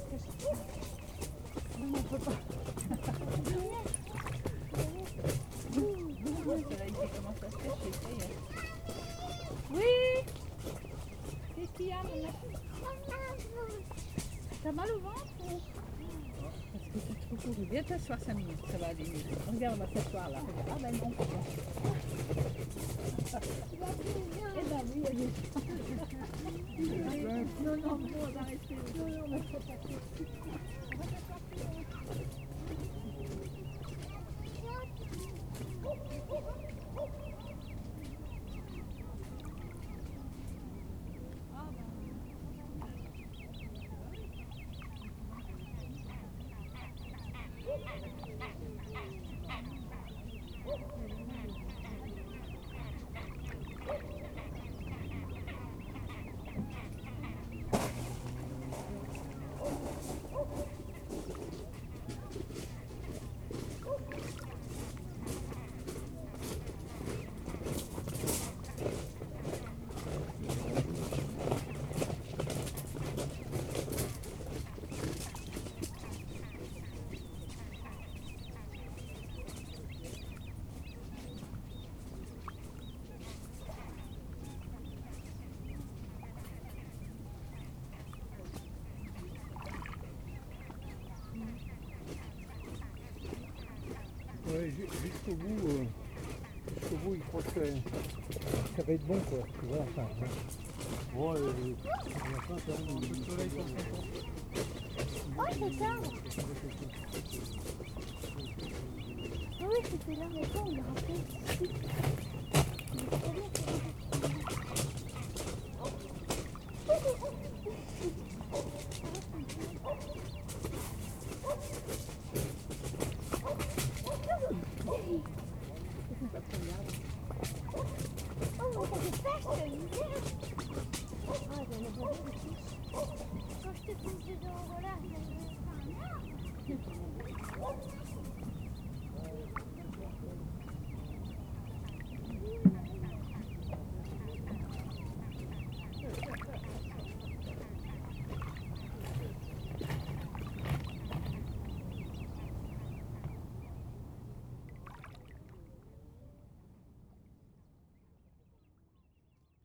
Non, on peut pas. Le soleil qui commence à se cacher, ça y est. Oui. Qu'est-ce qu'il y a, mon enfant? T'as mal au ventre ou... Parce que t'as trop couru. Viens t'asseoir 5 minutes, ça va aller mieux. Regarde, on va s'asseoir là. Regarde. Ah ben non. Eh ben oui, allez. Non, non, bon, on va rester. Non, non, on va s'asseoir. Ouais, jusqu'au bout, il croit que ça va être bon, quoi. Tu vois, enfin, bon, à la fin, ça va, le soleil sur le fond. Oh, c'est ça. Oui, c'était là, mais quoi, on l'a rappelé. Oh, ça fait peur, c'est une merde. Ah, j'en ai pas vu. Quand je te pousse dedans, voilà, ça me fait un